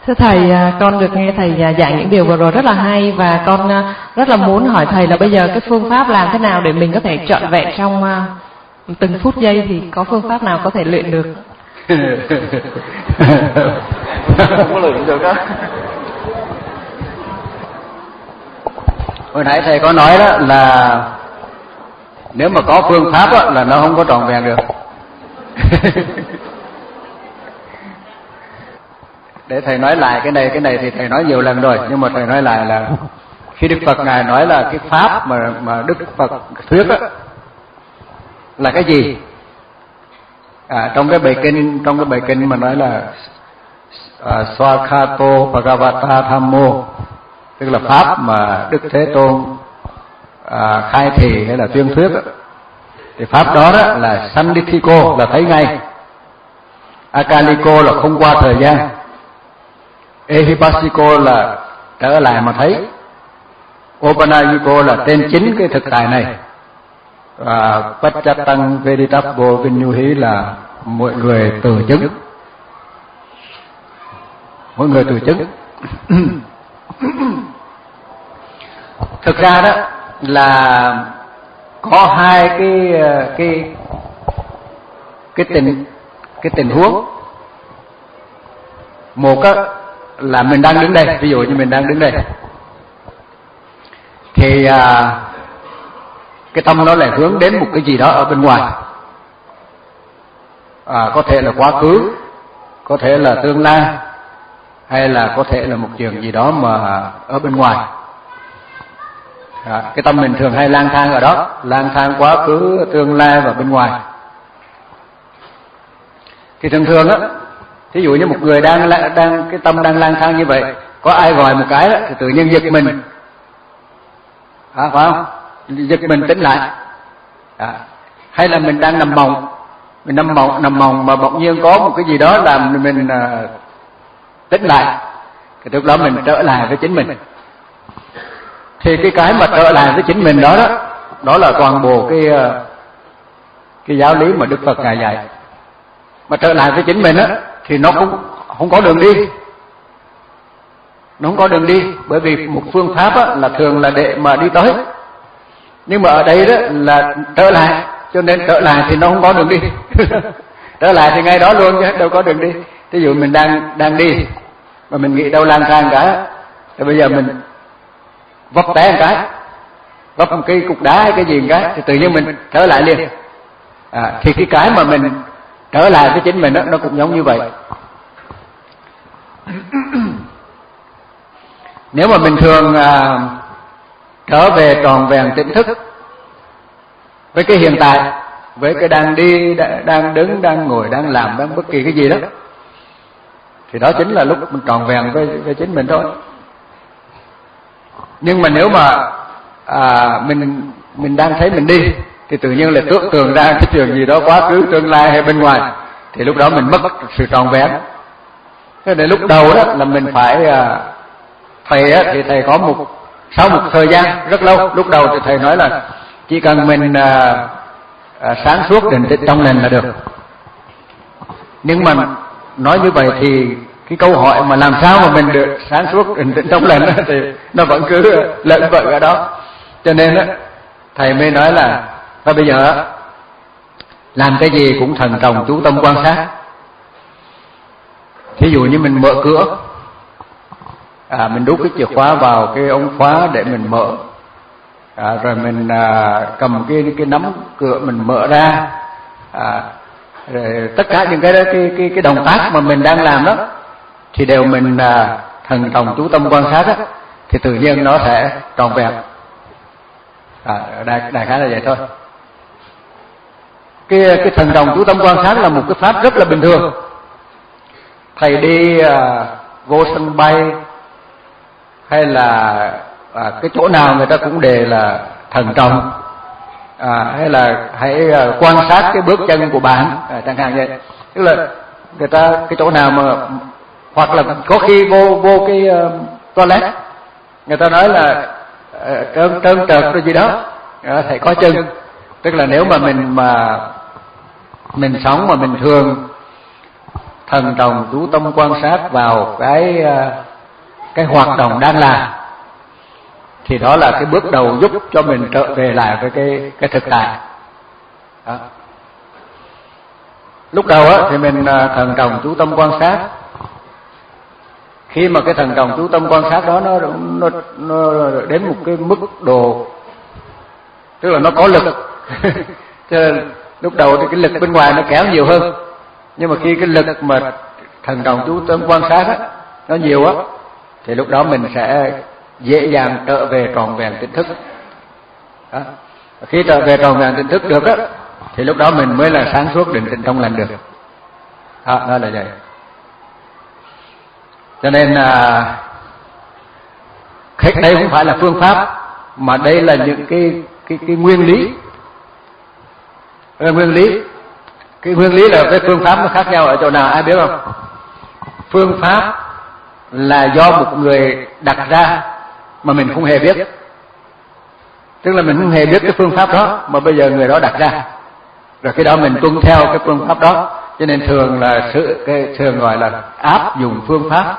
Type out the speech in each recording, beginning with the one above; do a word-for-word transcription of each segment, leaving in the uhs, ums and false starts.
Thưa Thầy, con được nghe Thầy giảng những điều vừa rồi rất là hay, và con rất là muốn hỏi Thầy là bây giờ cái phương pháp làm thế nào để mình có thể trọn vẹn trong từng phút giây, thì có phương pháp nào có thể luyện được? Không có luyện được đó. Hồi nãy Thầy có nói đó là nếu mà có phương pháp đó, là nó không có trọn vẹn được. Để Thầy nói lại cái này, cái này thì Thầy nói nhiều lần rồi, nhưng mà Thầy nói lại là khi Đức Phật Ngài nói là cái pháp mà mà Đức Phật thuyết á là cái gì? À, trong cái bài kinh trong cái bài kinh mà nói là à, Swakato Bhagavata Thammo, tức là pháp mà Đức Thế Tôn à, khai thị hay là tuyên thuyết á, thì pháp đó, đó là Sandithiko là thấy ngay, Akaliko là không qua thời gian, Ehipassiko là trở lại mà thấy, Opanayiko là tên chính cái thực tại này, và Pachatang Veditappo Vinyuhi là mọi người từ chứng, mỗi người từ chứng. Thực ra đó là có hai cái cái cái tình cái tình huống. Một á, là mình đang đứng đây, ví dụ như mình đang đứng đây, thì à, cái tâm nó lại hướng đến một cái gì đó ở bên ngoài, à, có thể là quá khứ, có thể là tương lai, hay là có thể là một chuyện gì đó mà ở bên ngoài. À, cái tâm mình thường hay lang thang ở đó, lang thang quá khứ, tương lai và bên ngoài. Thì thường thường á, thí dụ như một người đang đang cái tâm đang lang thang như vậy, có ai gọi một cái đó, thì tự nhiên giật mình, à, phải không? Giật mình tỉnh lại. À, hay là mình đang nằm mộng, mình nằm mộng nằm mộng mà bỗng nhiên có một cái gì đó làm mình uh, tỉnh lại, thì lúc đó mình trở lại với chính mình. Thì cái cái mà trở lại với chính mình đó đó, đó là toàn bộ cái uh, cái giáo lý mà Đức Phật Ngài dạy. Mà trở lại với chính mình á, thì nó cũng không có đường đi, nó không có đường đi, bởi vì một phương pháp á, là thường là để mà đi tới, nhưng mà ở đây đó là trở lại, cho nên trở lại thì nó không có đường đi. Trở lại thì ngay đó luôn chứ đâu có đường đi. Ví dụ mình đang đang đi mà mình nghĩ đâu lang thang cả, thì bây giờ mình vấp té một cái, vấp một cái cục đá hay cái gì một cái, thì tự nhiên mình trở lại liền. À, thì cái cái mà mình trở lại với chính mình đó, nó cũng giống như vậy. Nếu mà mình thường à, trở về tròn vẹn tỉnh thức với cái hiện tại, với cái đang đi, đang đứng, đang ngồi, đang làm, đang bất kỳ cái gì đó, thì đó chính là lúc mình tròn vẹn với, với chính mình thôi. Nhưng mà nếu mà à, mình mình đang thấy mình đi, thì tự nhiên là tưởng tượng ra cái chuyện gì đó quá khứ, tương lai hay bên ngoài, thì lúc đó mình mất sự tròn vẹn. Thế nên lúc đầu đó là mình phải à, thầy á, thì thầy có một sau một thời gian rất lâu, lúc đầu thì thầy nói là chỉ cần mình à, à, sáng suốt định tĩnh trong lành là được. Nhưng mà nói như vậy thì cái câu hỏi mà làm sao mà mình được sáng suốt định tĩnh trong lành thì nó vẫn cứ lẫn vẩn ở đó. Cho nên á, thầy mới nói là thôi bây giờ làm cái gì cũng thần trọng chú tâm quan sát. Thí dụ như mình mở cửa, à, mình đút cái chìa khóa vào cái ống khóa để mình mở, à, rồi mình à, cầm cái cái nắm cửa mình mở ra, à, rồi tất cả những cái cái cái cái động tác mà mình đang làm đó thì đều mình à, thần trọng chú tâm quan sát đó, thì tự nhiên nó sẽ tròn vẹn. À, đại, đại khái là vậy thôi. Cái cái thần trọng chú tâm quan sát là một cái pháp rất là bình thường. Thầy đi à, vô sân bay hay là à, cái chỗ nào người ta cũng đề là thần trọng, à, hay là hãy à, quan sát cái bước chân của bạn, à, chẳng hạn vậy. Tức là người ta cái chỗ nào mà, hoặc là có khi vô vô cái uh, toilet, người ta nói là uh, trơn trơn trợt rồi gì đó, uh, thầy có chân. Tức là nếu mà mình mà mình sống mà mình thường thần trọng chú tâm quan sát vào cái cái hoạt động đang làm, thì đó là cái bước đầu giúp cho mình trở về lại với cái cái thực tại. Đó. Lúc đầu á thì mình thần trọng chú tâm quan sát. Khi mà cái thần trọng chú tâm quan sát đó nó nó nó đến một cái mức độ, tức là nó có lực cho nên lúc đầu thì cái lực bên ngoài nó kéo nhiều hơn, nhưng mà khi cái lực mà thần trọng chú tâm quan sát á nó nhiều á, thì lúc đó mình sẽ dễ dàng trở về tròn vẹn tỉnh thức. Đó. Khi trở về tròn vẹn tỉnh thức được á, thì lúc đó mình mới là sáng suốt định tĩnh trong lành được. Đó, đó là vậy. Cho nên à, khách đây không phải là phương pháp, mà đây là những cái cái cái nguyên lý. Cái nguyên lý, cái nguyên lý là cái phương pháp nó khác nhau ở chỗ nào ai biết không? Phương pháp là do một người đặt ra mà mình không hề biết, tức là mình không hề biết cái phương pháp đó mà bây giờ người đó đặt ra, rồi cái đó mình tuân theo cái phương pháp đó, cho nên thường là sự cái thường gọi là áp dụng phương pháp.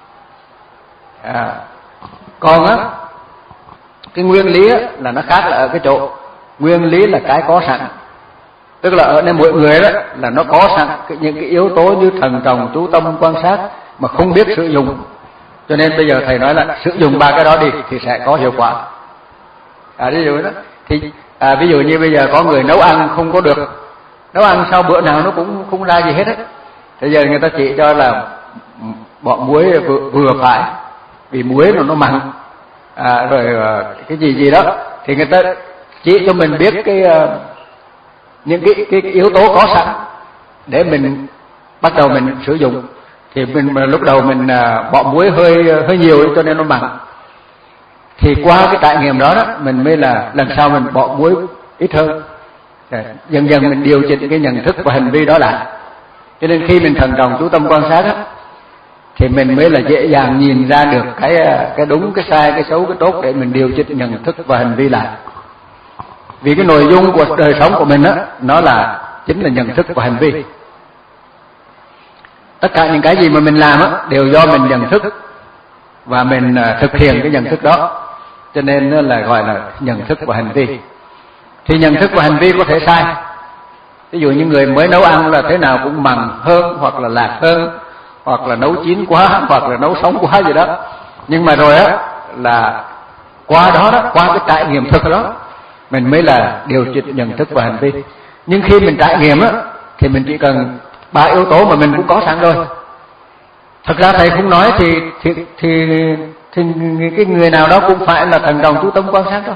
À, còn á cái nguyên lý á, là nó khác là ở cái chỗ nguyên lý là cái có sẵn, tức là ở đây mỗi người đó là nó có sẵn những cái yếu tố như thần trọng chú tâm quan sát mà không biết sử dụng, cho nên bây giờ thầy nói là sử dụng ba cái đó đi thì sẽ có hiệu quả. À, ví dụ đó thì à, ví dụ như bây giờ có người nấu ăn không có được, nấu ăn sau bữa nào nó cũng không ra gì hết á, bây giờ người ta chỉ cho là bỏ muối vừa, vừa phải, vì muối nó nó mặn, à, rồi cái gì gì đó, thì người ta chỉ cho mình biết cái những cái, cái, cái yếu tố có sẵn để mình bắt đầu mình sử dụng. Thì mình lúc đầu mình bỏ muối hơi hơi nhiều cho nên nó mặn, thì qua cái trải nghiệm đó, đó mình mới là lần sau mình bỏ muối ít hơn, dần dần mình điều chỉnh cái nhận thức và hành vi đó lại. Cho nên khi mình thần trọng chú tâm quan sát đó, thì mình mới là dễ dàng nhìn ra được cái cái đúng, cái sai, cái xấu, cái tốt để mình điều chỉnh nhận thức và hành vi lại. Vì cái nội dung của đời sống của mình đó, nó là chính là nhận thức và hành vi. Tất cả những cái gì mà mình làm đó, đều do mình nhận thức và mình thực hiện cái nhận thức đó, cho nên nó là gọi là nhận thức và hành vi. Thì nhận thức và hành vi có thể sai. Ví dụ như người mới nấu ăn là thế nào cũng mặn hơn, hoặc là lạc hơn, hoặc là nấu chín quá, hoặc là nấu sống quá gì đó. Nhưng mà rồi á là qua đó đó, qua cái trải nghiệm thực đó, mình mới là điều chỉnh nhận thức và hành vi. Nhưng khi mình trải nghiệm á, thì mình chỉ cần ba yếu tố mà mình cũng có sẵn rồi. Thật ra thầy không nói thì thì thì, thì cái người nào đó cũng phải là thần trọng chú tâm quan sát đâu.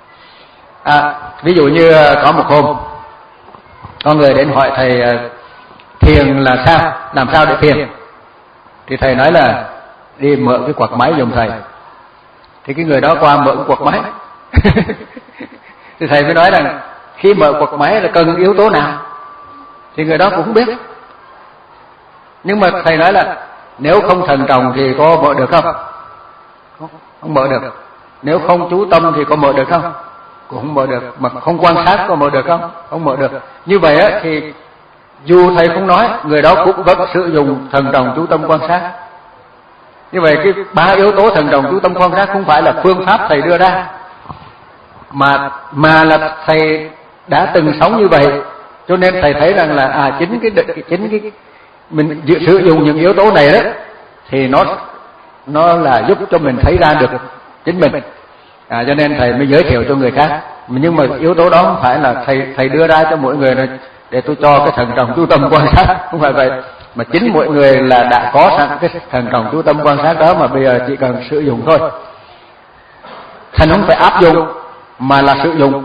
À, ví dụ như có một hôm có người đến hỏi thầy thiền là sao, làm sao để thiền, thì thầy nói là đi mượn cái quạt máy giùm thầy. Thì cái người đó qua mượn quạt máy thì thầy mới nói rằng khi mở quạt máy là cần yếu tố nào, thì người đó cũng không biết. Nhưng mà thầy nói là nếu không thần trọng thì có mở được không? Không, không mở được. Nếu không chú tâm thì có mở được không? Cũng không mở được. Mà không quan sát có mở được không? Không mở được. Như vậy á, thì dù thầy không nói, người đó cũng vẫn sử dụng thần trọng chú tâm quan sát. Như vậy cái ba yếu tố thần trọng chú tâm quan sát không phải là phương pháp thầy đưa ra, mà mà là thầy đã từng sống như vậy, cho nên thầy thấy rằng là à chính cái chính cái mình sử dụng những yếu tố này đó, thì nó nó là giúp cho mình thấy ra được chính mình. À, cho nên thầy mới giới thiệu cho người khác. Nhưng mà yếu tố đó không phải là thầy thầy đưa ra cho mỗi người này để tôi cho cái thần trọng chú tâm quan sát, không phải vậy, mà chính mỗi người là đã có sẵn cái thần trọng chú tâm quan sát đó, mà bây giờ chỉ cần sử dụng thôi. Thành không phải áp dụng mà là sử dụng.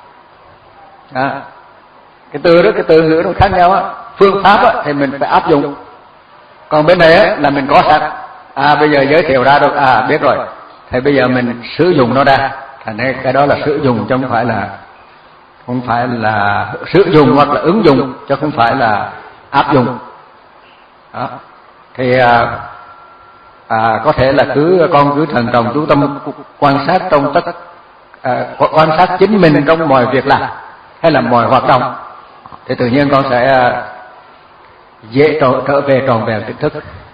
À, cái từ đó, cái từ ngữ nó khác nhau á. Phương pháp á thì mình phải áp dụng, còn bên này á là mình có sẵn. À, bây giờ giới thiệu ra được, à biết rồi, thì bây giờ mình sử dụng nó ra. Thành ra cái đó là sử dụng chứ không phải là không phải là sử dụng hoặc là ứng dụng, chứ không phải là áp dụng. Đó. Thì à, à, có thể là cứ con cứ thần trọng chú tâm quan sát trong tất à, quan sát chính mình trong mọi việc làm hay là mọi hoạt động, thì tự nhiên con sẽ dễ trở, trở về tròn vẹn tỉnh thức.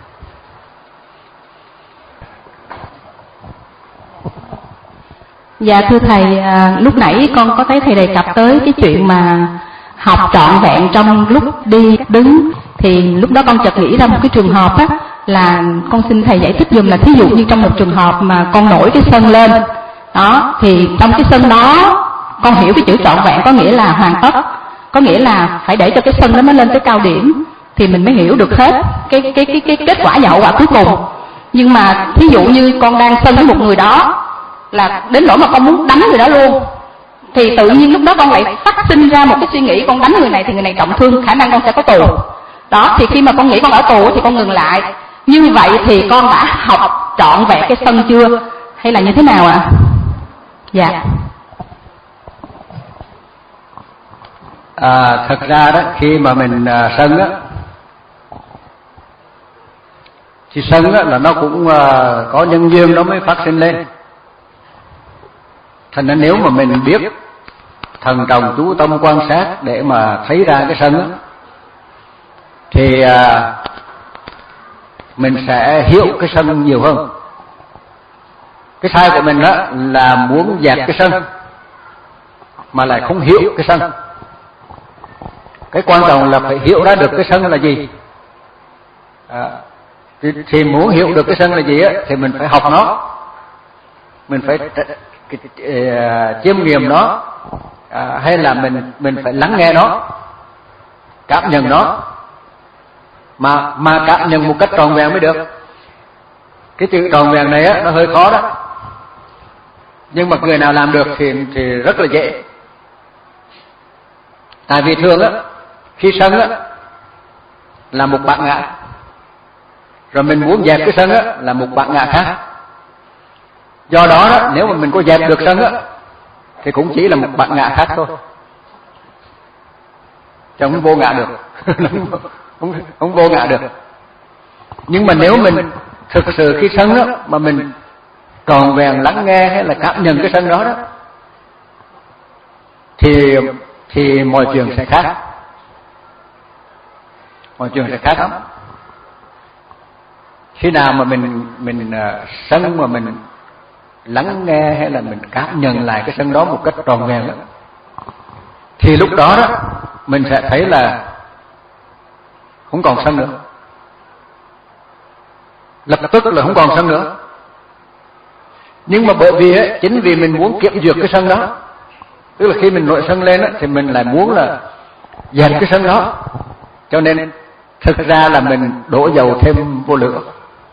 Dạ thưa thầy, à, lúc nãy con có thấy thầy đề cập tới cái chuyện mà học trọn vẹn trong lúc đi đứng, thì lúc đó con chợt nghĩ ra một cái trường hợp á, là con xin thầy giải thích dùm là thí dụ như trong một trường hợp mà con nổi cái sân lên đó, thì trong cái sân đó con hiểu cái chữ trọn vẹn có nghĩa là hoàn tất, có nghĩa là phải để cho cái sân đó nó lên tới cao điểm thì mình mới hiểu được hết cái cái cái cái kết quả và hậu quả cuối cùng. Nhưng mà thí dụ như con đang sân với một người đó là đến nỗi mà con muốn đánh người đó luôn, thì tự nhiên lúc đó con lại phát sinh ra một cái suy nghĩ con đánh người này thì người này trọng thương, khả năng con sẽ có tù. Đó, thì khi mà con nghĩ con ở tù thì con ngừng lại. Như vậy thì con đã học trọn vẹn cái sân chưa, hay là như thế nào ạ? À? Dạ. À, thật ra đó, khi mà mình à, sân á, thì sân á là nó cũng à, có nhân duyên nó mới phát sinh lên. Thành ra nếu mà mình biết thần trọng chú tâm quan sát để mà thấy ra cái sân á, thì à, mình sẽ hiểu cái sân nhiều hơn. Cái sai của mình á là muốn dẹp cái sân mà lại không hiểu cái sân. Cái quan trọng là phải hiểu ra được cái sân là gì. À, thì, thì muốn hiểu được cái sân là gì á thì mình phải học nó, mình phải uh, chiêm nghiệm nó, à, hay là mình mình phải lắng nghe nó, cảm nhận nó, mà mà cảm nhận một cách tròn vẹn mới được. Cái chữ tròn vẹn này á nó hơi khó đó, nhưng mà người nào làm được thì thì rất là dễ. Tại vì thường á, khi sân á là một bản ngã, rồi mình muốn dẹp cái sân á là một bản ngã khác. Do đó, đó nếu mà mình có dẹp được sân á thì cũng chỉ là một bản ngã khác thôi, chứ không vô ngã được. không, không vô ngã được. Nhưng mà nếu mình thực sự khi sân á mà mình tròn vẹn lắng nghe hay là cảm nhận cái sân đó đó, thì thì mọi chuyện sẽ khác, mọi chuyện sẽ khác lắm. Khi nào mà mình mình uh, sân mà mình lắng nghe hay là mình cảm nhận lại cái sân đó một cách tròn vẹn đó, thì lúc đó đó mình sẽ thấy là không còn sân nữa, lập tức là không còn sân nữa. Nhưng mà bởi vì ấy, chính vì mình muốn kiểm duyệt cái sân đó, tức là khi mình nổi sân lên ấy, thì mình lại muốn là dẹp cái sân đó, cho nên thực ra là mình đổ dầu thêm vô lửa.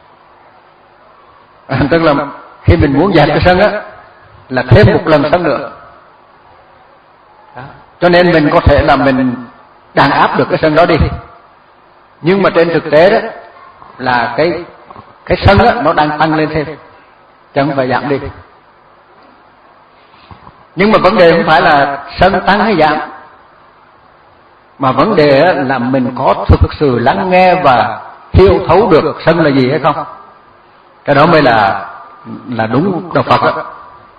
À, tức là khi mình muốn dẹp cái sân á là thêm một lần sân nữa. Đó. Cho nên mình có thể là mình đàn áp được cái sân đó đi, nhưng mà trên thực tế đó là cái cái sân á nó đang tăng lên thêm, chứ không phải giảm đi. Nhưng mà vấn đề không phải là sân tăng hay giảm, mà vấn đề là mình có thực sự lắng nghe và hiểu thấu được sân là gì hay không. Cái đó mới là là đúng đạo Phật đó.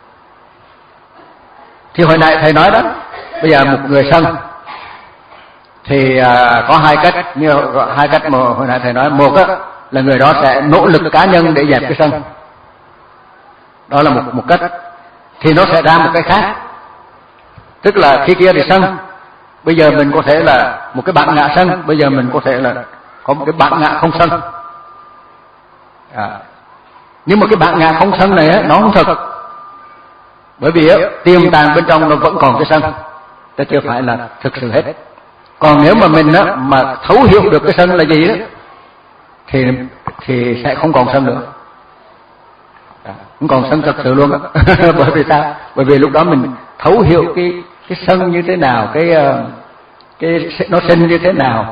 Thì hồi nãy thầy nói đó, bây giờ một người sân thì à, có hai cách, như hai cách mà hồi nãy thầy nói. Một á, là người đó sẽ nỗ lực cá nhân để dẹp cái sân, đó là một một cách. Thì nó sẽ ra một cái khác, tức là khi kia thì sân, bây giờ mình có thể là một cái bản ngã sân, bây giờ mình có thể là có một cái bản ngã không sân. À, nhưng mà cái bản ngã không sân này á, nó không thật, bởi vì á, tiềm tàng bên trong nó vẫn còn cái sân, nó chưa phải là thực sự hết. Còn nếu mà mình á, mà thấu hiểu được cái sân là gì đó, thì thì sẽ không còn sân nữa, à, không còn sân thật sự luôn á. Bởi vì sao? Bởi vì lúc đó mình thấu hiểu cái cái sân như thế nào, cái cái nó sinh như thế nào,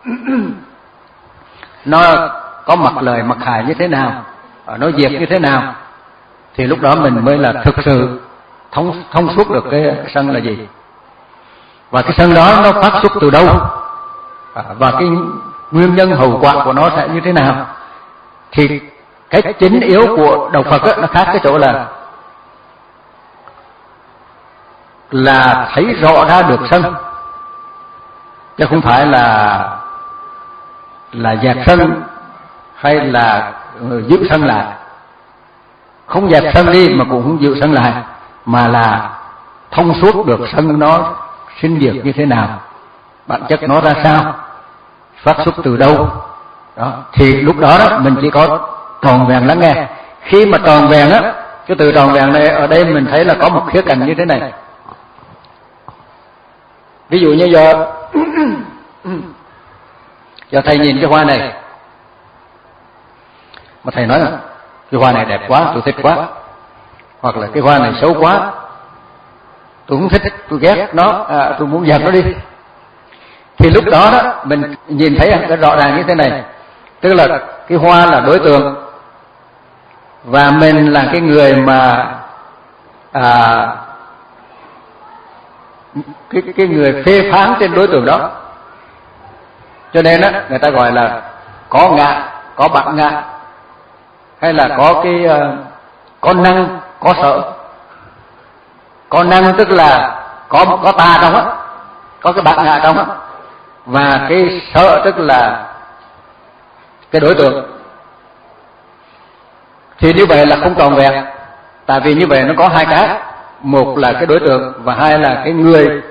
nó có mặt lời mặt hại như thế nào, nó diệt như thế nào, thì lúc đó mình mới là thực sự thông thông suốt được cái sân là gì, và cái sân đó nó phát xuất từ đâu, và cái nguyên nhân hậu quả của nó sẽ như thế nào. Thì cái chính yếu của đạo Phật á, nó khác cái chỗ là là thấy rõ ra được sân, chứ không phải là là dẹp sân hay là giữ sân lại. Không dẹp sân đi mà cũng không giữ sân lại, mà là thông suốt được sân nó sinh diệt như thế nào, bản chất nó ra sao, phát xuất từ đâu đó. Thì lúc đó, đó mình chỉ có tròn vẹn lắng nghe. Khi mà tròn vẹn á, cái từ tròn vẹn này ở đây mình thấy là có một khía cạnh như thế này. Ví dụ như giờ giờ thầy nhìn cái hoa này mà thầy nói là cái hoa này đẹp quá, tôi thích quá, hoặc là cái hoa này xấu quá, tôi không thích, tôi ghét nó, à, tôi muốn dẹp nó đi. Thì lúc đó, đó mình nhìn thấy cái rõ ràng như thế này, tức là cái hoa là đối tượng và mình là cái người mà à, cái cái người phê phán trên đối tượng đó. Cho nên á, người ta gọi là có ngã, có bản ngã, hay là có cái uh, có năng, có sợ. Có năng tức là có có ta trong á, có cái bản ngã trong á, và cái sợ tức là cái đối tượng. Thì như vậy là không tròn vẹn, tại vì như vậy nó có hai cái, một là cái đối tượng và hai là cái người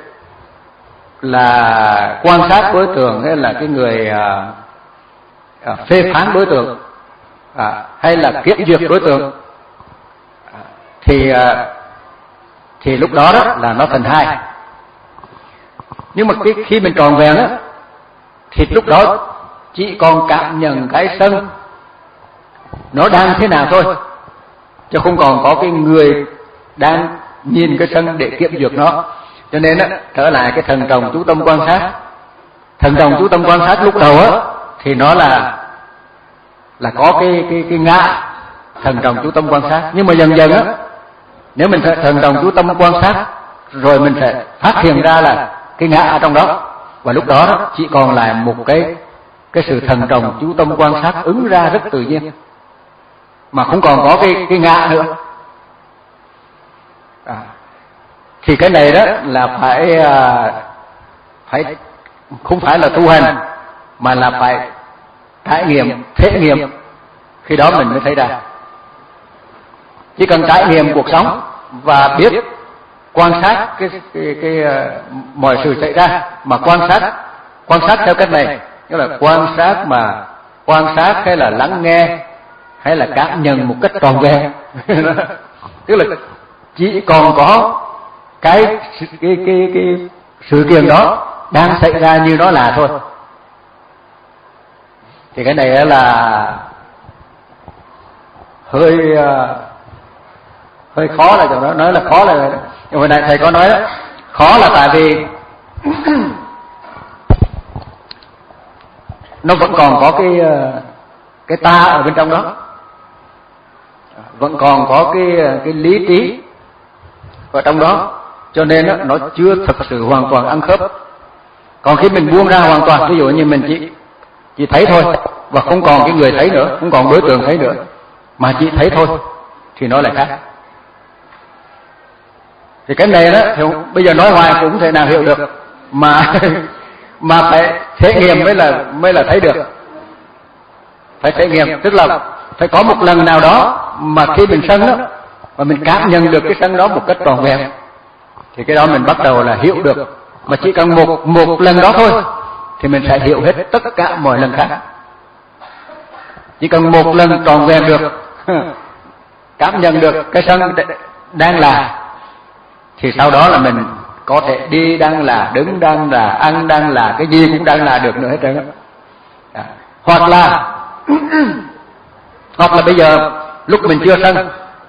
là quan sát đối tượng, hay là cái người à, à, phê phán đối tượng, à, hay là kiểm duyệt đối tượng. À, thì à, thì lúc đó, đó là nó thành hai. Nhưng mà cái, khi mình tròn vẹn á, thì lúc đó chỉ còn cảm nhận cái sân nó đang thế nào thôi, chứ không còn có cái người đang nhìn cái sân để kiểm duyệt nó. Cho nên á, trở lại cái thần trọng chú tâm quan sát. Thần trọng chú tâm quan sát lúc đầu á thì nó là là có cái cái cái ngã thần trọng chú tâm quan sát. Nhưng mà dần dần á, nếu mình thần trọng chú tâm quan sát rồi mình sẽ phát hiện ra là cái ngã ở trong đó, và lúc đó, đó chỉ còn lại một cái cái sự thần trọng chú tâm quan sát ứng ra rất tự nhiên, mà không còn có cái cái ngã nữa. À, thì cái này đó là phải phải không phải là tu hành, mà là phải trải nghiệm, thể nghiệm, khi đó mình mới thấy ra. Chỉ cần trải nghiệm cuộc sống và biết quan sát cái, cái, cái, cái mọi sự xảy ra, mà quan sát quan sát theo cách này, tức là quan sát mà quan sát hay là lắng nghe hay là cảm nhận một cách tròn vẹn. Tức là chỉ còn có cái cái cái cái sự kiện đó đang xảy ra như nó là thôi. Thì cái này là hơi hơi khó, là chỗ đó nói là khó là, nhưng hồi nãy thầy có nói đó, khó là tại vì nó vẫn còn có cái cái ta ở bên trong đó, vẫn còn có cái cái lý trí ở trong đó, cho nên đó, nó chưa thực sự hoàn toàn ăn khớp. Còn khi mình buông ra hoàn toàn, ví dụ như mình chỉ chỉ thấy thôi, và không còn cái người thấy nữa, không còn đối tượng thấy nữa, mà chỉ thấy thôi, thì nó lại khác. Thì cái này đó thì bây giờ nói hoài cũng không thể nào hiểu được, mà mà phải thể nghiệm mới là mới là thấy được. Phải thể nghiệm, tức là phải có một lần nào đó mà khi mình sân đó, và mình cảm nhận được cái sân đó một cách tròn vẹn, thì cái đó mình bắt đầu là hiểu được. Mà chỉ cần một một lần đó thôi thì mình sẽ hiểu hết tất cả mọi lần khác. Chỉ cần một lần tròn vẹn được, cảm nhận được cái sân đang là, thì sau đó là mình có thể đi đang là, đứng đang là, ăn đang là, cái gì cũng đang là được nữa hết trơn. À, hoặc là hoặc là bây giờ lúc mình chưa sân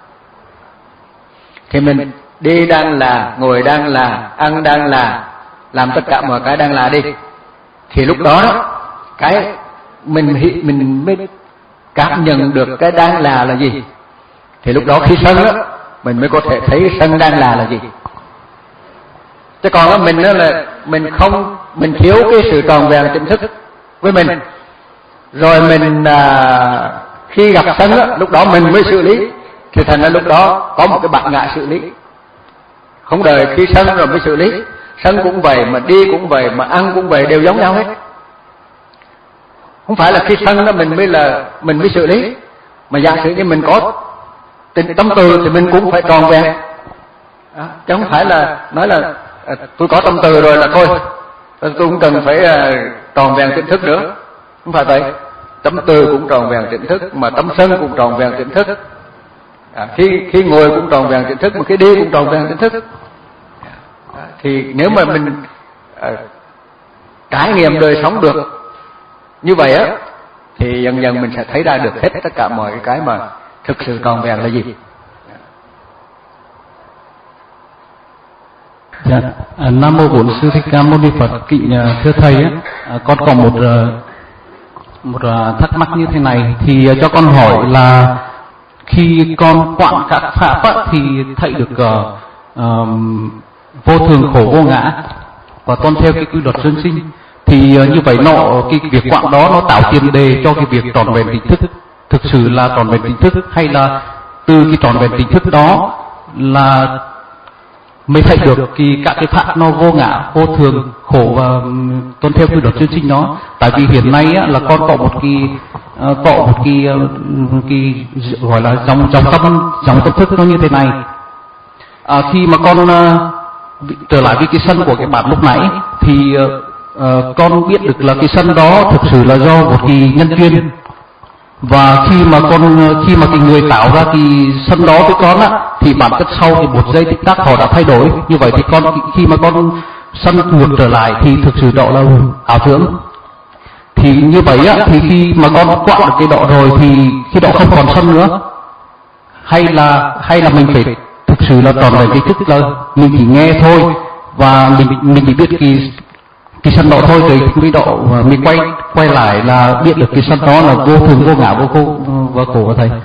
thì mình đi đang là, ngồi đang là, ăn đang là, làm tất cả mọi cái đang là đi. Thì lúc đó đó cái mình mình mới cảm nhận được cái đang là là gì. Thì lúc đó khi sân đó mình mới có thể thấy sân đang là là gì. Chứ còn đó mình đó là mình không, mình thiếu cái sự tròn vẹn tỉnh thức với mình, rồi mình à, khi gặp sân đó, lúc đó mình mới xử lý, thì thành ra lúc đó có một cái bản ngã xử lý. Không đợi khi sân rồi mới xử lý. Sân cũng vậy, mà đi cũng vậy, mà ăn cũng vậy, đều giống nhau hết. Không phải là khi sân đó mình mới là mình mới xử lý, mà giả sử như mình có tình tâm từ thì mình cũng phải tròn vẹn. À, chứ không phải là nói là à, tôi có tâm từ rồi là thôi, tôi cũng cần phải à, tròn vẹn tỉnh thức nữa. Không phải vậy. Tâm từ cũng tròn vẹn tỉnh thức, mà tâm sân cũng tròn vẹn tỉnh thức. À, khi khi ngồi cũng tròn vẹn tỉnh thức, mà khi đi cũng tròn vẹn tỉnh thức. À, thì nếu mà mình à, trải nghiệm đời sống được như vậy á, thì dần dần mình sẽ thấy ra được hết tất cả mọi cái mà thực sự tròn vẹn là gì. Dạ, à, Nam mô Bổn Sư Thích Ca Mâu Ni Phật. Kính thưa thầy á, à, con còn một một thắc mắc như thế này, thì cho con hỏi là khi con quán các pháp á, thì thấy được uh, uh, vô thường khổ vô ngã và con theo cái quy luật dân sinh, thì uh, như vậy nó cái việc quán đó nó tạo tiền đề cho cái việc tròn vẹn tỉnh thức, thực sự là tròn vẹn tỉnh thức, hay là từ cái tròn vẹn tỉnh thức đó là mới thấy được cái các cái pháp nó vô ngã, vô thường, khổ và tuân theo quy luật nhân sinh đó. Tại vì hiện nay á, là con có một cái uh, có một cái, uh, cái gọi là dòng dòng tâm dòng tâm thức nó như thế này. À, khi mà con uh, trở lại với cái sân của cái bản lúc nãy, thì uh, uh, con biết được là cái sân đó thực sự là do một cái nhân duyên. Và khi mà con khi mà cái người tạo ra cái sân đó với con á, thì bản chất sau thì một giây tích tắc họ đã thay đổi. Như vậy thì con khi mà con sân ngược trở lại thì thực sự đó là ảo tưởng. Thì như vậy á, thì khi mà con quán được cái đó rồi thì khi đó không còn sân nữa, hay là hay là mình phải thực sự là tròn vẹn cái thức, là mình chỉ nghe thôi và mình mình chỉ biết cái cái sân đó thôi, rồi mới độ mình quay quay lại là biết được cái sân đó là vô thường, vô ngã, vô khổ và khổ của thầy.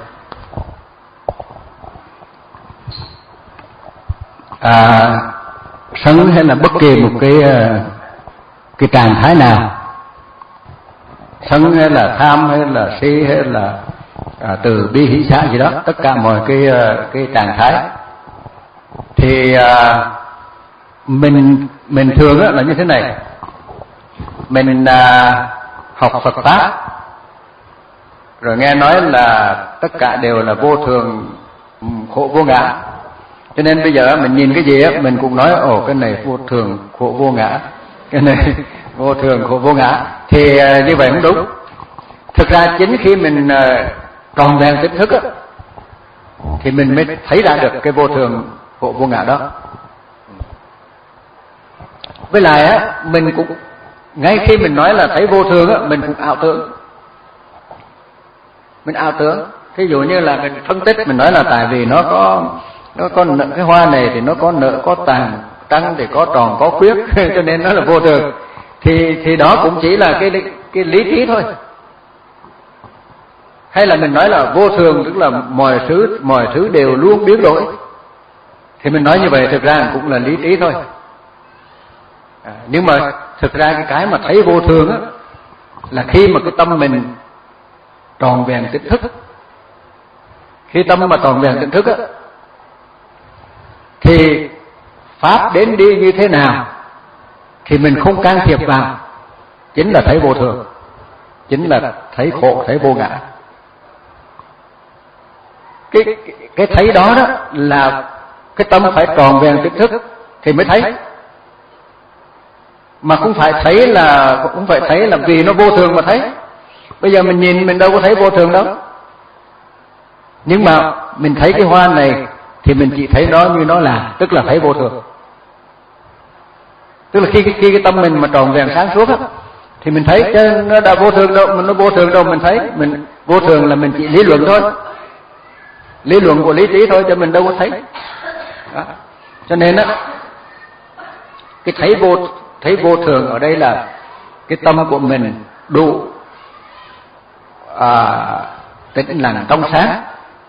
À, sân hay là bất kỳ một cái cái trạng thái nào, sân hay là tham hay là si hay là à, từ bi hỷ xả gì đó, tất cả mọi cái cái trạng thái thì à, mình mình thường á, là như thế này. Mình à, học Phật pháp rồi nghe nói là tất cả đều là vô thường khổ vô ngã, cho nên bây giờ mình nhìn cái gì á mình cũng nói ồ cái này vô thường khổ vô ngã, cái này vô thường khổ vô ngã, thì à, như vậy không đúng. Thực ra chính khi mình à, tròn vẹn tỉnh thức á, thì mình mới thấy ra được cái vô thường khổ vô ngã đó. Với lại á, mình cũng ngay khi mình nói là thấy vô thường á, mình cũng ảo tưởng. Mình ảo tưởng. Thí dụ như là mình phân tích, mình nói là tại vì nó có nó có nợ, cái hoa này thì nó có nợ có tàn, trăng thì có tròn có khuyết, cho nên nó là vô thường. Thì thì đó cũng chỉ là cái cái lý trí thôi. Hay là mình nói là vô thường tức là mọi thứ mọi thứ đều luôn biến đổi, thì mình nói như vậy thực ra cũng là lý trí thôi. À, nhưng mà thực ra cái cái mà thấy vô thường á, là khi mà cái tâm mình tròn vẹn tỉnh thức. Khi tâm mà tròn vẹn tỉnh thức á, thì pháp đến đi như thế nào thì mình không can thiệp vào, chính là thấy vô thường, chính là thấy khổ, thấy vô ngã. Cái cái thấy đó đó là cái tâm phải tròn vẹn tỉnh thức thì mới thấy. Mà cũng phải thấy là cũng phải thấy là vì nó vô thường mà thấy. Bây giờ mình nhìn mình đâu có thấy vô thường đâu. Nhưng mà mình thấy cái hoa này thì mình chỉ thấy nó như nó là, tức là thấy vô thường. Tức là khi khi cái tâm mình mà tròn vẹn sáng suốt á, thì mình thấy chứ nó đã vô thường đâu, mình nó vô thường đâu mình thấy. Mình vô thường là mình chỉ lý luận thôi, lý luận của lý trí thôi, cho mình đâu có thấy. Đó. Cho nên á, cái thấy vô thấy vô thường ở đây là cái tâm của mình đủ à, tĩnh lặng trong sáng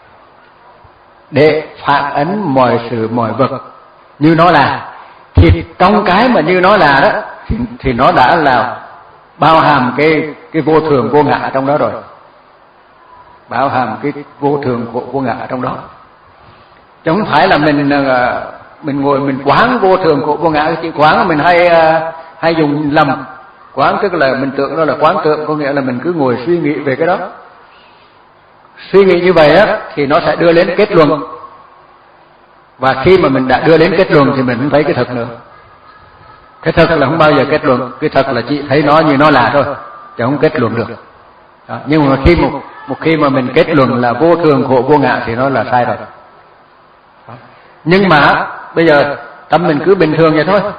để phản ánh mọi sự mọi vật như nó là. Thì trong cái mà như nó là đó thì, thì nó đã là bao hàm cái cái vô thường vô ngã trong đó rồi, bao hàm cái vô thường vô, vô ngã trong đó. Chứ không phải là mình mình ngồi mình quán vô thường khổ vô ngã. Cái chữ quán mình hay hay dùng lầm, Quán tức là mình tưởng đó là quán tưởng, có nghĩa là mình cứ ngồi suy nghĩ về cái đó. Suy nghĩ như vậy á thì nó sẽ đưa đến kết luận. Và khi mà mình đã đưa đến kết luận thì mình không thấy cái thật nữa. Cái thật là không bao giờ kết luận, cái thật là chỉ thấy nó như nó là thôi, chứ không kết luận được. Đó. Nhưng mà khi một, một khi mà mình kết luận là vô thường khổ vô ngã thì nó là sai rồi. Đó. Nhưng mà bây giờ tâm mình cứ bình thường vậy thôi.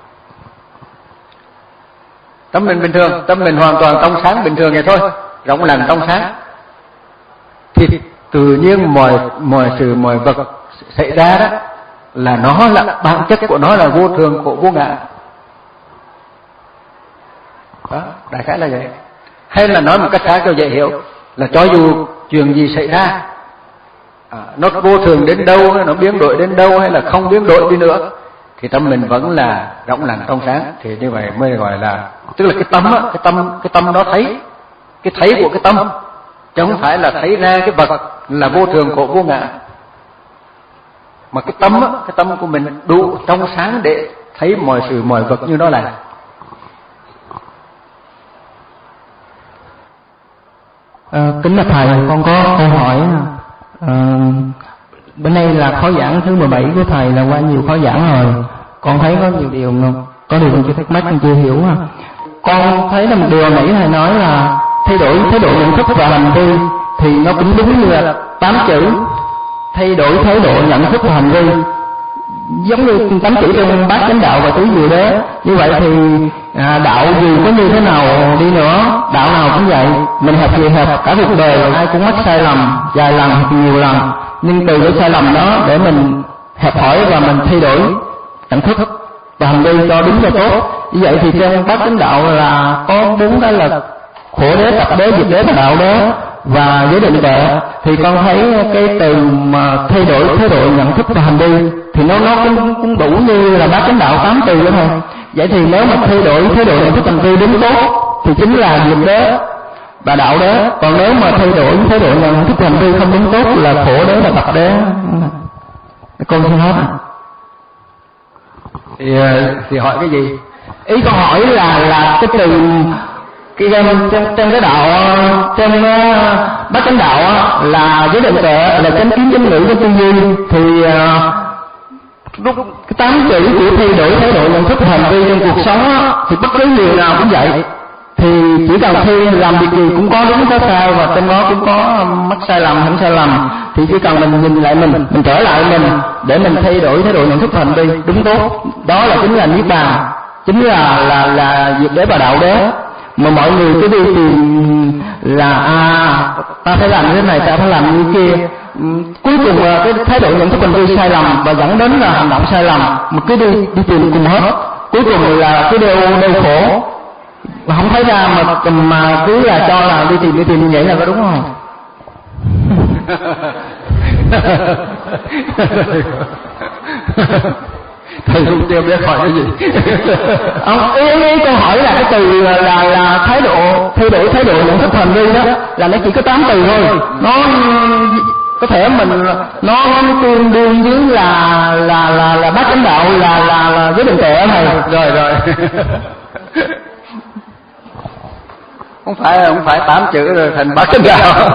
Tâm mình bình thường, tâm mình hoàn toàn trong sáng bình thường vậy thôi, rộng lặng trong sáng. Thì tự nhiên mọi mọi sự mọi vật xảy ra đó là nó là bản chất của nó là vô thường khổ vô ngã. Đó, đại khái là vậy. Hay là nói một cách khác cho dễ hiểu là cho dù chuyện gì xảy ra, à, nó vô thường đến đâu, nó biến đổi đến đâu hay là không biến đổi đi nữa, thì tâm mình vẫn là rộng lặng trong sáng. Thì như vậy mới gọi là, tức là cái tâm á, cái tâm cái tâm nó thấy, cái thấy của cái tâm, chứ không phải là thấy ra cái vật là vô thường khổ vô ngã. Mà cái tâm á, cái tâm của mình đủ trong sáng để thấy mọi sự mọi vật như nó là. À, kính bạch thầy, con có câu hỏi. À, bữa nay là khóa giảng thứ mười bảy của thầy, là qua nhiều khóa giảng rồi, con thấy có nhiều điều có điều con chưa thắc mắc, con chưa hiểu. À. Con thấy là một điều nãy thầy nói là thay đổi thái độ nhận thức và hành vi, thì nó cũng đúng như là tám chữ thay đổi thái độ nhận thức và hành vi, giống như tám chữ trong bát chánh đạo và tứ diệu đế. Như vậy thì à, đạo dù có như thế nào đi nữa, đạo nào cũng vậy, mình học gì học, cả cuộc đời ai cũng mắc sai lầm vài lần hoặc nhiều lần, nhưng từ cái sai lầm đó để mình học hỏi và mình thay đổi nhận thức và hành vi cho đúng cho tốt. Như vậy thì trong bát chánh đạo là có bốn cái là khổ đế, tập đế, diệt đế và đạo đế và giới định tuệ. Thì con thấy cái từ mà thay đổi thái độ nhận thức và hành vi thì nó nó cũng, cũng đủ như là bát chánh đạo tám từ đó thôi. Vậy thì nếu mà thay đổi thái độ nhận thức hành vi đúng tốt thì chính là diệt đế và đạo đế. Còn nếu mà thay đổi thái độ nhận thức hành vi không đúng tốt là khổ đế và tập đế. Con xin hết. Thì thì hỏi cái gì? Ý con hỏi là là cái từ cái trong trong cái đạo, trong uh, bát chánh đạo uh, là giới định tuệ, là chánh kiến, chánh ngữ, chánh tư duy, thì uh, cái tám chữ của thay đổi thái độ nhận thức hành vi trong cuộc sống uh, thì bất cứ điều nào cũng vậy. Thì chỉ cần khi làm việc gì cũng có đúng có sai, và trong đó cũng có mắc sai lầm không sai lầm, thì chỉ cần mình nhìn lại mình mình trở lại mình để mình thay đổi thái độ nhận thức hành vi đúng tốt, đó là chính là niết bàn, chính là là là diệt đế và đạo đế. Mà mọi người cứ đi tìm là à ta phải làm như thế này, ta phải làm như kia, cuối cùng là cái thái độ nhận thức hành vi sai lầm và dẫn đến là hành động sai lầm, mà cứ đi đi tìm cùng hết, cuối cùng là cứ đeo đeo khổ mà không thấy ra, mà mà cứ là cho là đi tìm đi tìm như vậy là có đúng không? Thầy không chưa biết hỏi cái gì. Ông ý, ý câu hỏi là cái từ là, là là thái độ, thay đổi thái độ nhận thức hành vi đó là nó chỉ có tám từ thôi. Nó có thể mình nó tương đương với là là là là bát chánh đạo, là là là giới định tuệ này. Rồi rồi. Không phải không phải tám chữ rồi thành bát chánh đạo.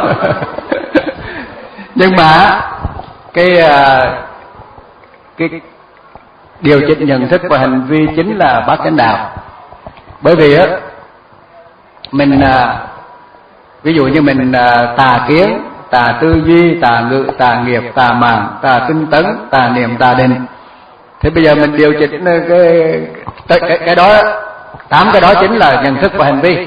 Nhưng mà cái cái điều chỉnh nhận thức và hành vi chính là bát chánh đạo. Bởi vì á mình à, ví dụ như mình à, tà kiến, tà tư duy, tà ngữ, tà nghiệp, tà màng, tà tinh tấn, tà niệm, tà định. Thế bây giờ mình điều chỉnh cái cái cái, cái đó, tám cái đó chính là nhận thức và hành vi.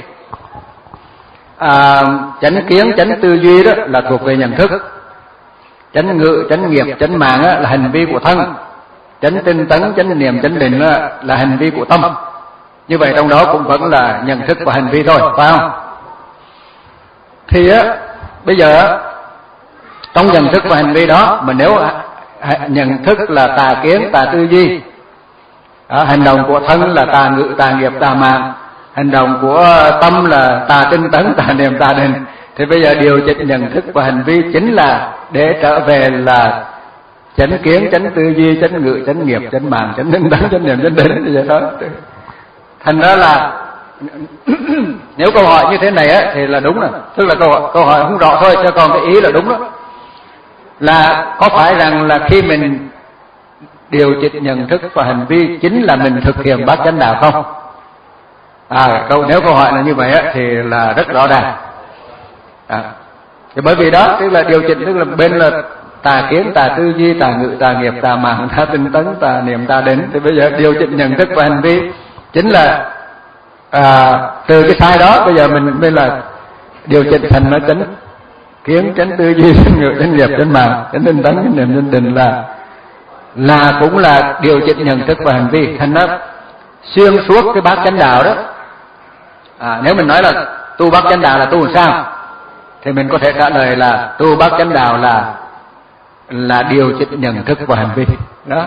À, chánh kiến, chánh tư duy đó là thuộc về nhận thức. Chánh ngữ, chánh nghiệp, chánh màng á, là hành vi của thân. Chánh tinh tấn, chánh niệm, chánh định á, là hành vi của tâm. Như vậy trong đó cũng vẫn là nhận thức và hành vi thôi, phải không? Thì á bây giờ trong nhận thức và hành vi đó, mà nếu nhận thức là tà kiến, tà tư duy, đó, hành động của thân là tà ngữ, tà nghiệp, tà màng, hành động của tâm là tà tinh tấn, tà niệm, tà định, thì bây giờ điều chỉnh nhận thức và hành vi chính là để trở về là chánh kiến, chánh tư duy, chánh ngữ, chánh nghiệp, chánh màng, chánh tinh tấn, chánh niệm, chánh định, như vậy đó. Thành ra là nếu câu hỏi như thế này á thì là đúng rồi, tức là câu hỏi, câu hỏi không rõ thôi, cho còn cái ý là đúng đó. Là có phải rằng là khi mình điều chỉnh nhận thức và hành vi chính là mình thực hiện bát chánh đạo không? À, câu nếu câu hỏi là như vậy á thì là rất rõ ràng. À, thì bởi vì đó tức là điều chỉnh, tức là bên là tà kiến, tà tư duy, tà ngữ, tà nghiệp, tà mạng, tà tinh tấn, tà niệm, tà đến. Thì bây giờ điều chỉnh nhận thức và hành vi chính là à, từ cái sai đó bây giờ mình mới là điều chỉnh thành nó chánh kiến, chánh tư duy, chánh ngữ, chánh nghiệp, chánh mạng, chánh tinh tấn, chánh niệm, chánh định là là cũng là điều chỉnh nhận thức và hành vi, thành nó xuyên suốt cái bát chánh đạo đó. À, nếu mình nói là tu bát chánh đạo là tu làm sao, thì mình có thể trả lời là tu bát chánh đạo là là điều chỉnh nhận thức và hành vi đó.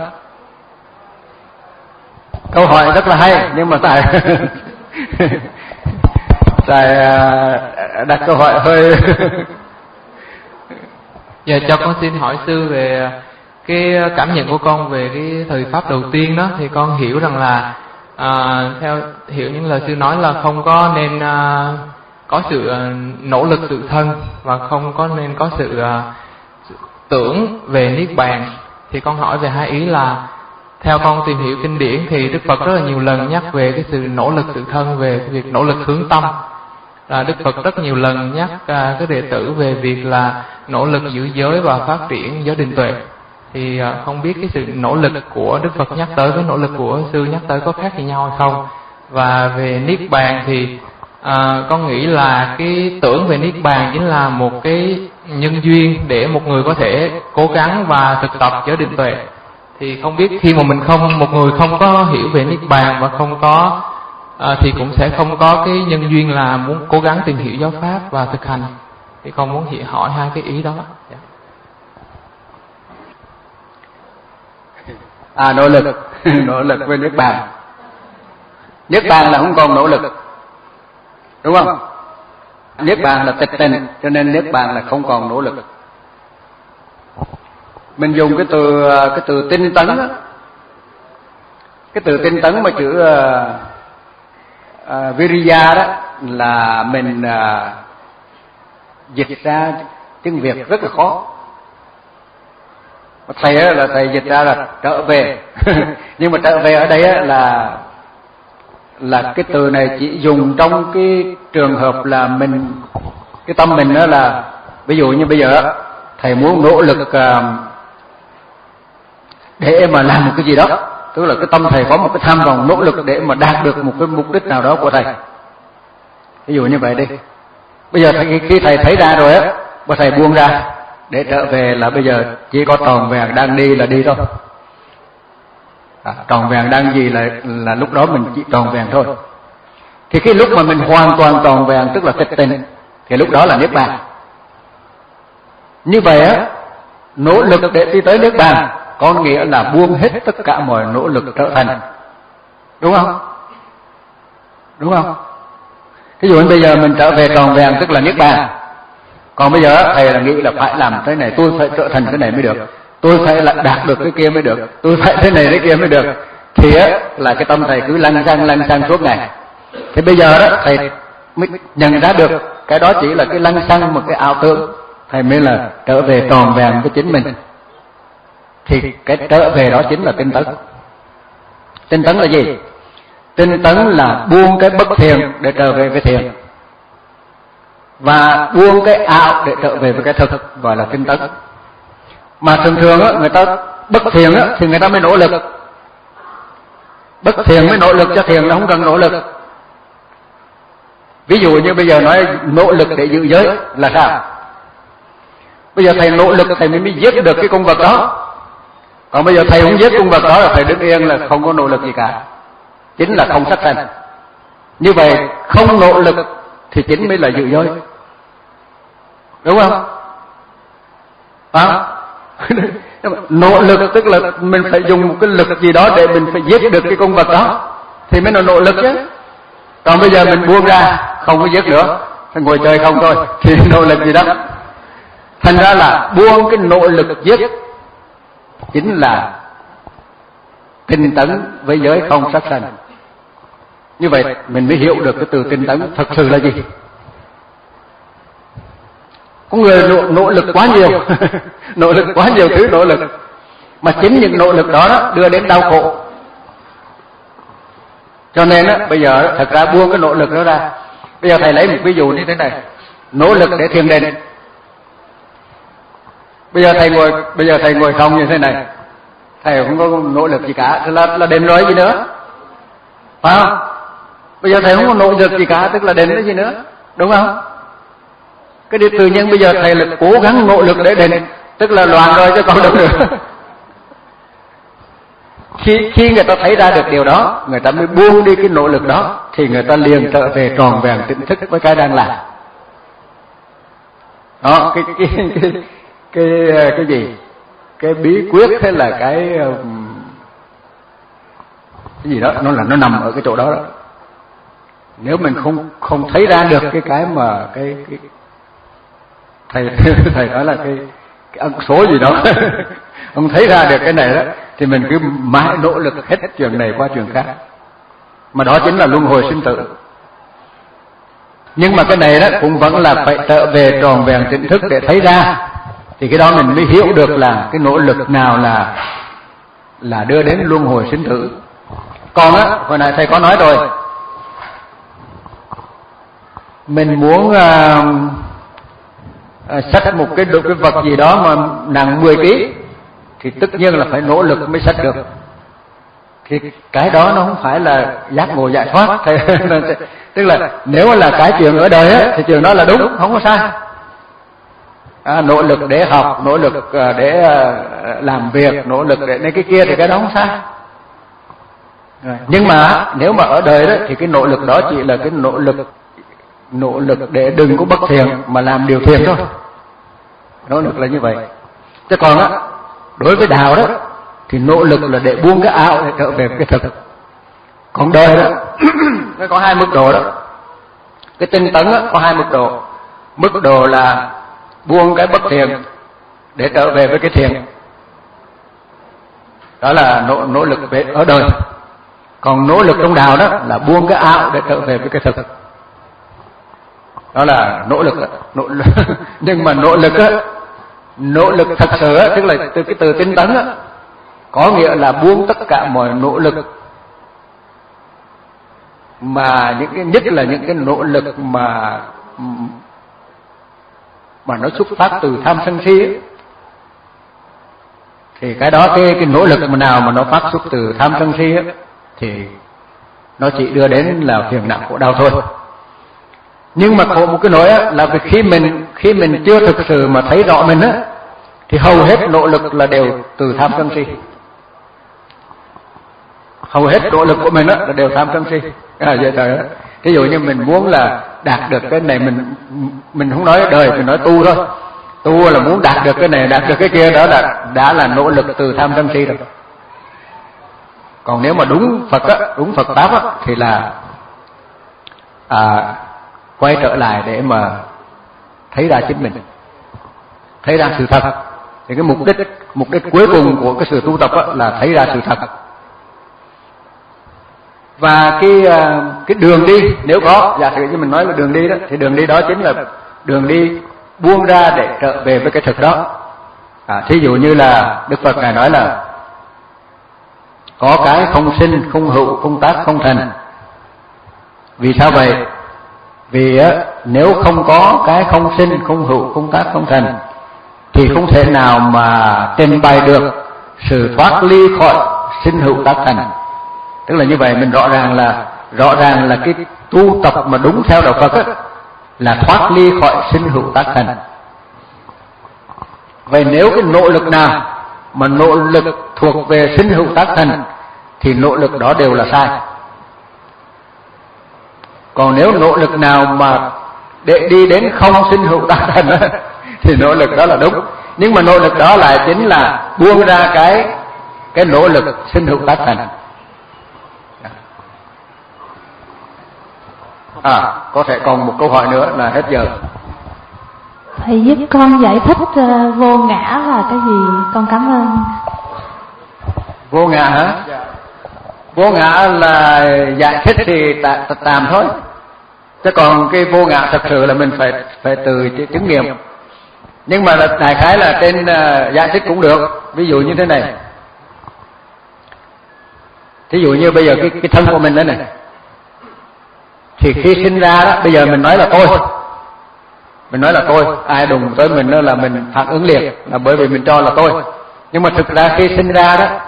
Câu hỏi rất là hay, nhưng mà tại tại đặt câu hỏi hơi Giờ cho con xin hỏi sư về cái cảm nhận của con về cái thời pháp đầu tiên đó. Thì con hiểu rằng là à, theo hiểu những lời sư nói là không có nên à, có sự à, nỗ lực tự thân, và không có nên có sự à, tưởng về niết bàn. Thì con hỏi về hai ý là theo con tìm hiểu kinh điển thì Đức Phật rất là nhiều lần nhắc về cái sự nỗ lực tự thân, về cái việc nỗ lực hướng tâm. Là Đức Phật rất nhiều lần nhắc à, cái đệ tử về việc là nỗ lực giữ giới và phát triển giới định tuệ. Thì à, không biết cái sự nỗ lực của Đức Phật nhắc tới với nỗ lực của sư nhắc tới có khác gì nhau hay không? Và về niết bàn thì à, con nghĩ là cái tưởng về niết bàn chính là một cái nhân duyên để một người có thể cố gắng và thực tập giới định tuệ. Thì không biết khi mà mình không một người không có hiểu về niết bàn và không có à, thì cũng sẽ không có cái nhân duyên là muốn cố gắng tìm hiểu giáo pháp và thực hành. Thì con muốn hiện hỏi hai cái ý đó. Yeah. À, nỗ lực nỗ lực với niết bàn. Niết bàn là không còn nỗ lực, đúng không? Niết bàn là tịch tình, cho nên niết bàn là không còn nỗ lực. Mình dùng cái từ cái từ tinh tấn đó. Cái từ tinh tấn mà chữ uh, uh, Viriya đó là mình uh, dịch ra tiếng Việt rất là khó. Thầy á, là thầy dịch ra là trở về nhưng mà trở về ở đây á, là là cái từ này chỉ dùng trong cái trường hợp là mình cái tâm mình đó là ví dụ như bây giờ á, thầy muốn nỗ lực uh, để mà làm một cái gì đó, tức là cái tâm thầy có một cái tham vọng nỗ lực để mà đạt được một cái mục đích nào đó của thầy, ví dụ như vậy đi. Bây giờ khi thầy thấy ra rồi á, và thầy buông ra để trở về là bây giờ chỉ có tròn vẹn đang đi là đi thôi. À, tròn vẹn đang gì là là lúc đó mình chỉ tròn vẹn thôi. Thì cái lúc mà mình hoàn toàn tròn vẹn tức là tịch tình, thì lúc đó là niết bàn. Như vậy á, nỗ lực để đi tới niết bàn có nghĩa là buông hết tất cả mọi nỗ lực trở thành, đúng không? Đúng không? Ví dụ như bây giờ mình trở về tròn vẹn tức là niết bàn. Còn bây giờ thầy là nghĩ là phải làm thế này, tôi phải trở thành cái này mới được, tôi phải là đạt được cái kia mới được, tôi phải thế này thế kia mới được, thì á là cái tâm thầy cứ lăn xăng lăn xăng suốt ngày. Thì bây giờ đó thầy mới nhận ra được cái đó chỉ là cái lăn xăng một cái ảo tưởng, thầy mới là trở về tròn vẹn với chính mình. Thì cái trở về đó chính là tinh tấn. Tinh tấn là gì? Tinh tấn là buông cái bất thiện để trở về với thiện, và buông cái ảo để trở về với cái thực, gọi là tinh tấn. Mà thường thường á, người ta bất thiện á, thì người ta mới nỗ lực. Bất thiện mới nỗ lực, cho thiện là không cần nỗ lực. Ví dụ như bây giờ nói nỗ lực để giữ giới là sao? Bây giờ thầy nỗ lực thầy mới, mới giết được cái con vật đó. Còn bây giờ thầy không giết con vật đó là thầy đứng yên là không có nỗ lực gì cả, chính là không sát sanh. Như vậy không nỗ lực thì chính mới là giữ giới, đúng không? À, nỗ lực tức là mình phải dùng một cái lực gì đó để mình phải giết được cái con vật đó thì mới là nỗ lực chứ. Còn bây giờ mình buông ra không có giết nữa, phải ngồi chơi không thôi thì nỗ lực gì đó. Thành ra là buông cái nỗ lực giết chính là tinh tấn với giới không sát sanh. Như vậy mình mới hiểu được cái từ tinh tấn thật sự là gì. Có người nỗ, nỗ lực quá nhiều nỗ lực quá nhiều thứ nỗ lực, mà chính những nỗ lực đó, đó đưa đến đau khổ. Cho nên á, bây giờ thật ra buông cái nỗ lực đó ra. Bây giờ thầy lấy một ví dụ như thế này, nỗ lực để thiền định. Bây giờ thầy ngồi bây giờ thầy ngồi không như thế này, thầy không có nỗ lực gì cả, tức là là định rồi gì nữa, phải không? Bây giờ thầy không có nỗ lực gì cả, tức là định cái gì nữa, đúng không? Cái điều tự nhiên bây giờ thầy là cố gắng nỗ lực để định, tức là loạn rồi chứ còn đâu nữa. Khi khi người ta thấy ra được điều đó, người ta mới buông đi cái nỗ lực đó, thì người ta liền trở về tròn vẹn tỉnh thức với cái đang làm. Đó, cái cái cái cái cái, cái gì? Cái bí quyết hay là cái cái gì đó, nó là nó nằm ở cái chỗ đó đó. Nếu mình không không thấy ra được cái cái mà cái cái thầy thầy nói là cái cái ẩn số gì đó không thấy ra được cái này đó, thì mình cứ mãi nỗ lực hết chuyện này qua chuyện khác, mà đó chính là luân hồi sinh tử. Nhưng mà cái này đó cũng vẫn là phải trở về tròn vẹn tỉnh thức để thấy ra, thì cái đó mình mới hiểu được là cái nỗ lực nào là là đưa đến luân hồi sinh tử. Còn á, hồi nãy thầy có nói rồi, mình muốn uh, uh, xách một cái cái vật gì đó mà nặng mười ki lô gam thì tất nhiên là phải nỗ lực mới xách được. Thì cái đó nó không phải là giác ngộ giải thoát. Tức là nếu là cái chuyện ở đời á, thì chuyện đó là đúng, không có sai. À, nỗ lực để học, nỗ lực để làm việc, nỗ lực để cái kia thì cái đó không sai. Nhưng mà nếu mà ở đời đó thì cái nỗ lực đó chỉ là cái nỗ lực nỗ lực để đừng có bất thiện mà làm điều thiện thôi. Nỗ lực là như vậy. Chứ còn á, đối với đạo đó thì nỗ lực là để buông cái ảo để trở về cái thực. Còn đời đó nó có hai mức độ đó. Cái tinh tấn đó, có hai mức độ. Mức độ là buông cái bất thiện để trở về với cái thiện, đó là nỗ, nỗ lực về ở đời. Còn nỗ lực trong đạo đó là buông cái ảo để trở về với cái thực, đó là nỗ lực. Nỗ lực. Nhưng mà nỗ lực á, nỗ lực thật sự á, tức là từ cái từ tinh tấn á, có nghĩa là buông tất cả mọi nỗ lực, mà những cái nhất là những cái nỗ lực mà mà nó xuất phát từ tham sân si ấy. Thì cái đó cái cái nỗ lực mà nào mà nó phát xuất từ tham sân si ấy, thì nó chỉ đưa đến là phiền não khổ đau thôi. Nhưng mà có một cái nỗi á, là vì khi mình khi mình chưa thực sự mà thấy rõ mình á, thì hầu hết nỗ lực là đều từ tham sân si. Hầu hết nỗ lực của mình á là đều tham sân si. À, vậy trời. Ví dụ như mình muốn là đạt được cái này, mình mình không nói đời, mình nói tu thôi. Tu là muốn đạt được cái này, đạt được cái kia, đó là đã là nỗ lực từ tham sân si rồi. Còn nếu mà đúng Phật á, đúng Phật pháp á, thì là à, quay trở lại để mà thấy ra chính mình, thấy ra sự thật. Thì cái mục đích mục đích cuối cùng của cái sự tu tập á, là thấy ra sự thật. Và cái cái đường đi, nếu có, giả sử như mình nói là đường đi đó, thì đường đi đó chính là đường đi buông ra để trở về với cái thực đó. À, thí dụ như là Đức Phật ngài nói là có cái không sinh, không hữu, không tác, không thành. Vì sao vậy? Vì á, nếu không có cái không sinh, không hữu, không tác, không thành, thì không thể nào mà trình bày được sự thoát ly khỏi sinh hữu tác thành. Tức là như vậy, mình rõ ràng là rõ ràng là cái tu tập mà đúng theo đạo Phật á, là thoát ly khỏi sinh hữu tác thành. Vậy nếu cái nỗ lực nào mà nỗ lực thuộc về sinh hữu tác thành thì nỗ lực đó đều là sai. Còn nếu nỗ lực nào mà để đi đến không sinh hữu tác thành á, thì nỗ lực đó là đúng. Nhưng mà nỗ lực đó lại chính là buông ra cái cái nỗ lực sinh hữu tác thành. À, có thể còn một câu hỏi nữa là hết giờ. Thầy giúp con giải thích uh, vô ngã là cái gì? Con cảm ơn. Vô ngã hả? Vô ngã là giải thích thì tạm thôi, chứ còn cái vô ngã thật sự là mình phải phải từ chứng nghiệm. Nhưng mà là đại khái là trên uh, giải thích cũng được. Ví dụ như thế này, thí dụ như bây giờ cái cái thân của mình đó này, thì khi sinh ra đó, bây giờ mình nói là tôi, mình nói là tôi, ai đụng tới mình đó là mình phản ứng liền, là bởi vì mình cho là tôi. Nhưng mà thực ra khi sinh ra đó,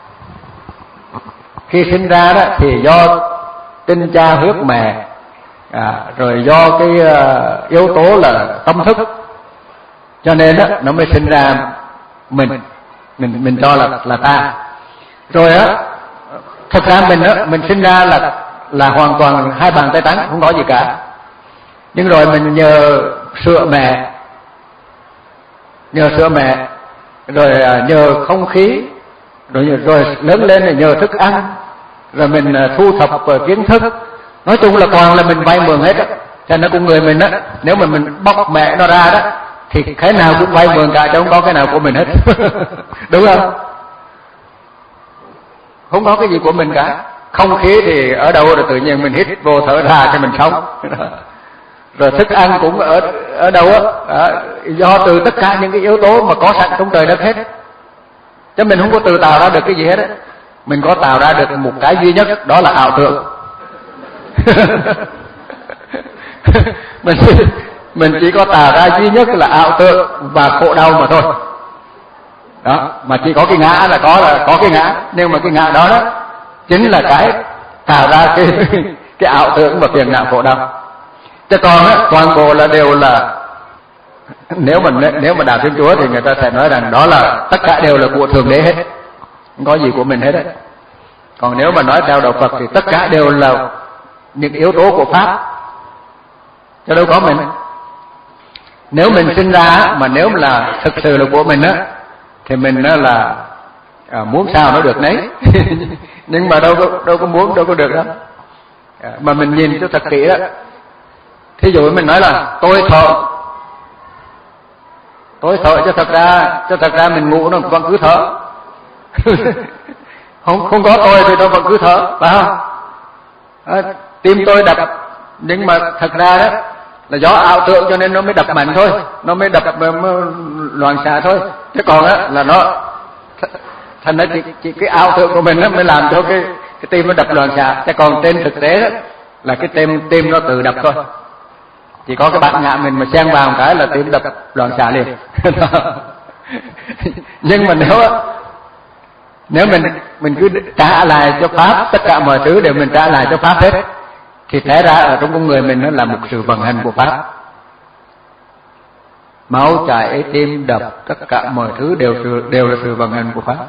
khi sinh ra đó thì do tinh cha huyết mẹ, à, rồi do cái uh, yếu tố là tâm thức, cho nên đó nó mới sinh ra mình, mình mình cho là là ta. Rồi á, thực ra mình á, mình sinh ra là là hoàn toàn hai bàn tay trắng, không có gì cả. Nhưng rồi mình nhờ sữa mẹ, nhờ sữa mẹ, rồi nhờ không khí, rồi rồi lớn lên là nhờ thức ăn, rồi mình thu thập kiến thức. Nói chung là toàn là mình vay mượn hết á. Cho nên con người mình á, nếu mà mình bóc mẹ nó ra đó thì cái nào cũng vay mượn cả, chứ không có cái nào của mình hết. Đúng không? Không có cái gì của mình cả. Không khí thì ở đâu rồi tự nhiên mình hít vô thở ra thì mình sống. Rồi thức ăn cũng ở ở đâu á, do từ tất cả những cái yếu tố mà có sẵn trong trời đất hết. Chứ mình không có tự tạo ra được cái gì hết á. Mình có tạo ra được một cái duy nhất, đó là ảo tưởng. mình mình chỉ có tạo ra duy nhất là ảo tưởng và khổ đau mà thôi. Đó, mà chỉ có cái ngã là có là có cái ngã, nhưng mà cái ngã đó đó chính là cái tạo ra cái cái ảo tưởng và phiền não khổ đau. Chứ còn á, toàn bộ là đều là, nếu mà nếu mà đạo Thiên Chúa thì người ta sẽ nói rằng đó là tất cả đều là của Thượng Đế hết, không có gì của mình hết đấy. Còn nếu mà nói theo đạo Phật thì tất cả đều là những yếu tố của Pháp, chứ đâu có mình. Nếu mình sinh ra mà nếu là thực sự là của mình á, thì mình á là à, muốn sao nó được nấy. Nhưng mà đâu có đâu có muốn, đâu có được đó. À, mà mình nhìn cho thật kỹ đó. Thí dụ mình nói là tôi thở, tôi thở cho thật ra cho thật ra mình ngủ nó vẫn cứ thở. không không có tôi thì nó vẫn cứ thở, phải không? À, tim tôi đập, nhưng mà thật ra đó là do ảo tưởng cho nên nó mới đập mạnh thôi, nó mới đập loạn xạ thôi. Chứ còn á là nó thành ra chỉ, chỉ cái ảo tưởng của mình đó mới làm cho cái cái tim nó đập loạn xạ. Chứ còn trên thực tế đó là cái tim tim nó tự đập thôi. Chỉ có cái bản ngã mình mà xen vào một cái là tim đập loạn xạ liền. Nhưng mà nếu nếu mình mình cứ trả lại cho Pháp, tất cả mọi thứ đều mình trả lại cho Pháp hết, thì té ra ở trong con người mình nó là một sự vận hành của Pháp. Máu chảy, tim đập, tất cả mọi thứ đều đều là sự vận hành của Pháp.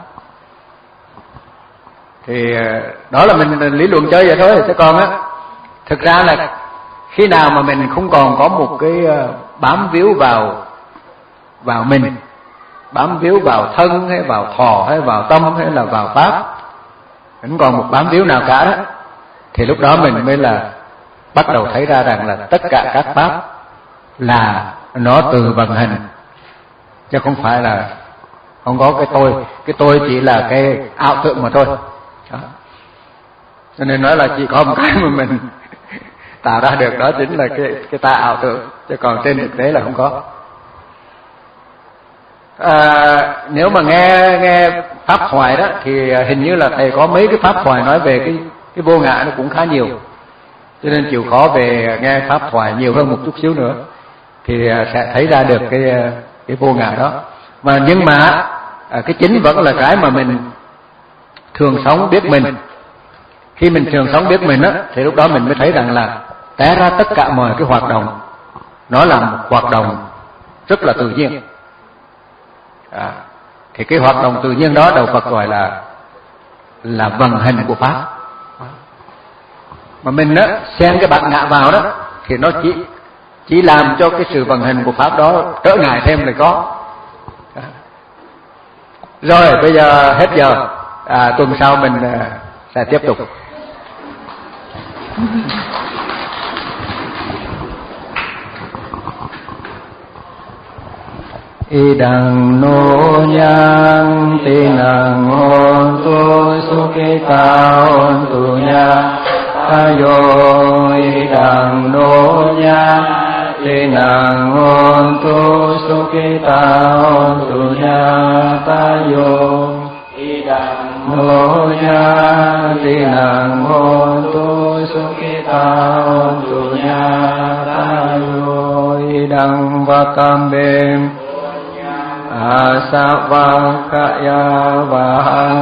Thì đó là mình lý luận chơi vậy thôi. Chứ còn á, thực ra là khi nào mà mình không còn có một cái bám víu vào vào mình, bám víu vào thân hay vào thọ hay vào tâm hay là vào Pháp, không còn một bám víu nào cả đó, thì lúc đó mình mới là bắt đầu thấy ra rằng là tất cả các Pháp là nó tự vận hành, chứ không phải là không có cái tôi. Cái tôi chỉ là cái ảo tưởng mà thôi đó. Cho nên nói là chỉ có một cái mà mình tạo ra được, đó chính là cái cái ta ảo tưởng, chứ còn trên thực tế là không có. À, nếu mà nghe nghe pháp thoại đó thì hình như là thầy có mấy cái pháp thoại nói về cái cái vô ngã nó cũng khá nhiều, cho nên chịu khó về nghe pháp thoại nhiều hơn một chút xíu nữa thì sẽ thấy ra được cái cái vô ngã đó. Mà nhưng mà cái chính vẫn là cái mà mình thường sống biết mình. Khi mình thường sống biết mình á, thì lúc đó mình mới thấy rằng là té ra tất cả mọi cái hoạt động nó là một hoạt động rất là tự nhiên. À, thì cái hoạt động tự nhiên đó đạo Phật gọi là là vận hành của Pháp. Mà mình á xen cái bản ngã vào đó thì nó chỉ chỉ làm cho cái sự vận hành của Pháp đó trở ngại thêm là có. À. Rồi bây giờ hết giờ, à, tuần sau mình à, sẽ tiếp tục. idang no yang tinang hontu sukita hontu nya tayo idang no yang tinang hontu sukita hontu nya tayo idang no yang tinang hontu sukita hontu nya tayo idang vakambem asavakaya vahang